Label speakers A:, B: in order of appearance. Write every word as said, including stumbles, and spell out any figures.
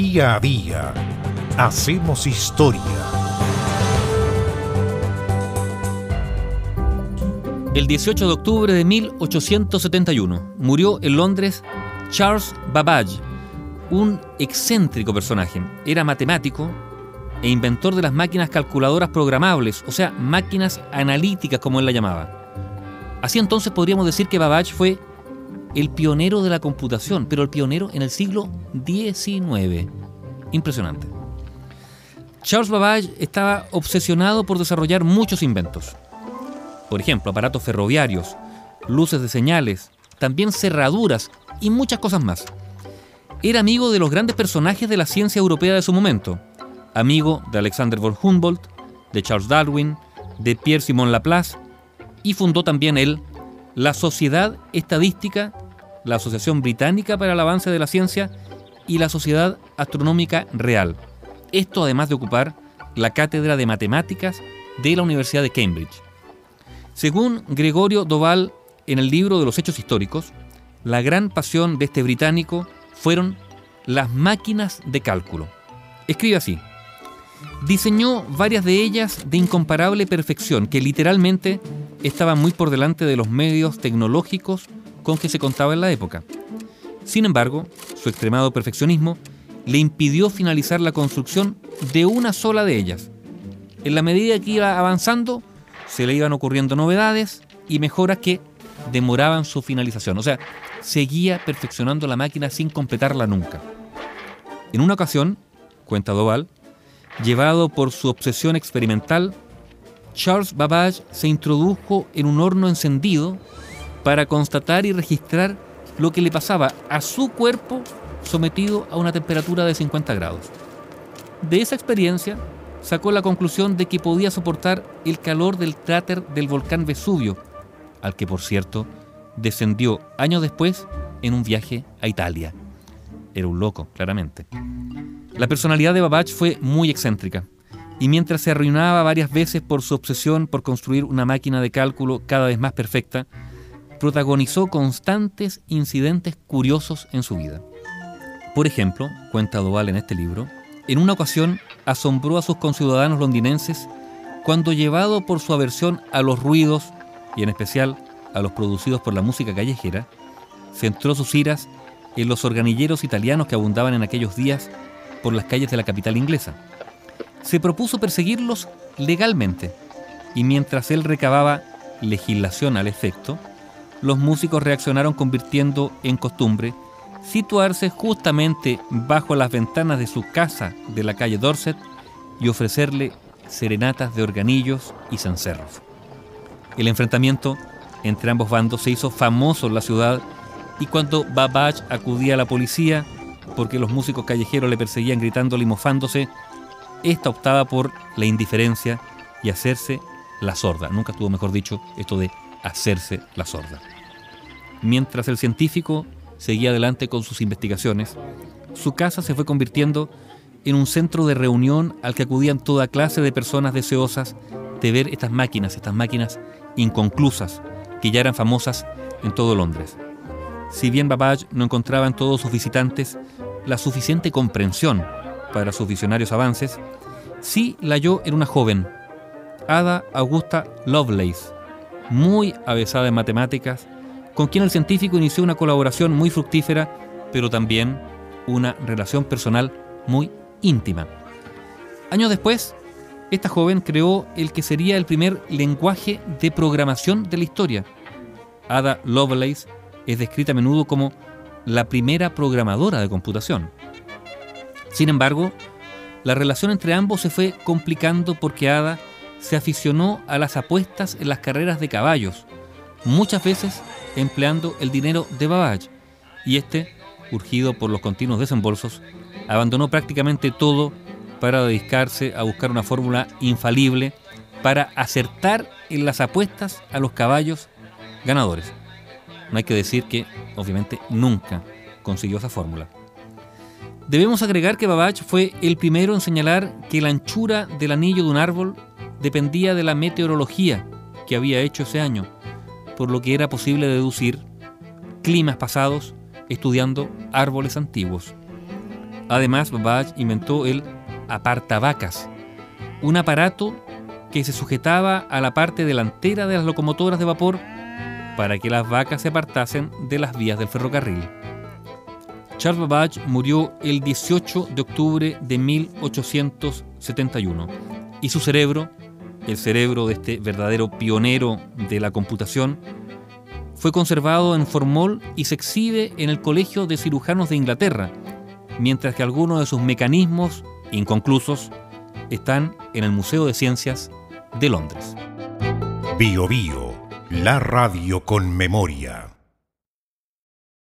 A: Día a día hacemos historia.
B: El dieciocho de octubre de mil ochocientos setenta y uno murió en Londres Charles Babbage, un excéntrico personaje. Era matemático e inventor de las máquinas calculadoras programables, o sea, máquinas analíticas como él la llamaba. Así entonces podríamos decir que Babbage fue el pionero de la computación, pero el pionero en el siglo diecinueve. Impresionante. Charles Babbage estaba obsesionado por desarrollar muchos inventos. Por ejemplo, aparatos ferroviarios, luces de señales, también cerraduras y muchas cosas más. Era amigo de los grandes personajes de la ciencia europea de su momento. Amigo de Alexander von Humboldt, de Charles Darwin, de Pierre-Simon Laplace, y fundó también él la Sociedad Estadística, la Asociación Británica para el Avance de la Ciencia y la Sociedad Astronómica Real. Esto además de ocupar la cátedra de Matemáticas de la Universidad de Cambridge. Según Gregorio Doval, en el libro de los Hechos Históricos, la gran pasión de este británico fueron las máquinas de cálculo. Escribe así: diseñó varias de ellas de incomparable perfección que literalmente estaban muy por delante de los medios tecnológicos con que se contaba en la época. Sin embargo, su extremado perfeccionismo le impidió finalizar la construcción de una sola de ellas. En la medida que iba avanzando, se le iban ocurriendo novedades y mejoras que demoraban su finalización. O sea, seguía perfeccionando la máquina sin completarla nunca. En una ocasión, cuenta Doval, llevado por su obsesión experimental, Charles Babbage se introdujo en un horno encendido para constatar y registrar lo que le pasaba a su cuerpo sometido a una temperatura de cincuenta grados. De esa experiencia sacó la conclusión de que podía soportar el calor del cráter del volcán Vesubio, al que, por cierto, descendió años después en un viaje a Italia. Era un loco, claramente. La personalidad de Babbage fue muy excéntrica, y mientras se arruinaba varias veces por su obsesión por construir una máquina de cálculo cada vez más perfecta, protagonizó constantes incidentes curiosos en su vida. Por ejemplo, cuenta Doval en este libro, en una ocasión asombró a sus conciudadanos londinenses cuando, llevado por su aversión a los ruidos, y en especial a los producidos por la música callejera, centró sus iras en los organilleros italianos que abundaban en aquellos días por las calles de la capital inglesa. Se propuso perseguirlos legalmente, y mientras él recababa legislación al efecto, los músicos reaccionaron convirtiendo en costumbre situarse justamente bajo las ventanas de su casa de la calle Dorset y ofrecerle serenatas de organillos y cencerros. El enfrentamiento entre ambos bandos se hizo famoso en la ciudad, y cuando Babbage acudía a la policía porque los músicos callejeros le perseguían gritándole y mofándose, esta optaba por la indiferencia y hacerse la sorda. Nunca estuvo mejor dicho esto de hacerse la sorda. Mientras el científico seguía adelante con sus investigaciones, su casa se fue convirtiendo en un centro de reunión al que acudían toda clase de personas deseosas de ver estas máquinas, estas máquinas inconclusas, que ya eran famosas en todo Londres. Si bien Babbage no encontraba en todos sus visitantes la suficiente comprensión para sus visionarios avances, sí la halló en una joven, Ada Augusta Lovelace, muy avesada en matemáticas, con quien el científico inició una colaboración muy fructífera, pero también una relación personal muy íntima. Años después, esta joven creó el que sería el primer lenguaje de programación de la historia. Ada Lovelace es descrita a menudo como la primera programadora de computación. Sin embargo, la relación entre ambos se fue complicando porque Ada se aficionó a las apuestas en las carreras de caballos, muchas veces empleando el dinero de Babbage, y este, urgido por los continuos desembolsos, abandonó prácticamente todo para dedicarse a buscar una fórmula infalible para acertar en las apuestas a los caballos ganadores. No hay que decir que, obviamente, nunca consiguió esa fórmula. Debemos agregar que Babbage fue el primero en señalar que la anchura del anillo de un árbol dependía de la meteorología que había hecho ese año, por lo que era posible deducir climas pasados estudiando árboles antiguos. Además, Babbage inventó el apartavacas, un aparato que se sujetaba a la parte delantera de las locomotoras de vapor para que las vacas se apartasen de las vías del ferrocarril. Charles Babbage murió el dieciocho de octubre de mil ochocientos setenta y uno y su cerebro, el cerebro de este verdadero pionero de la computación, fue conservado en formol y se exhibe en el Colegio de Cirujanos de Inglaterra, mientras que algunos de sus mecanismos inconclusos están en el Museo de Ciencias de Londres.
A: Bio Bio, la radio con memoria.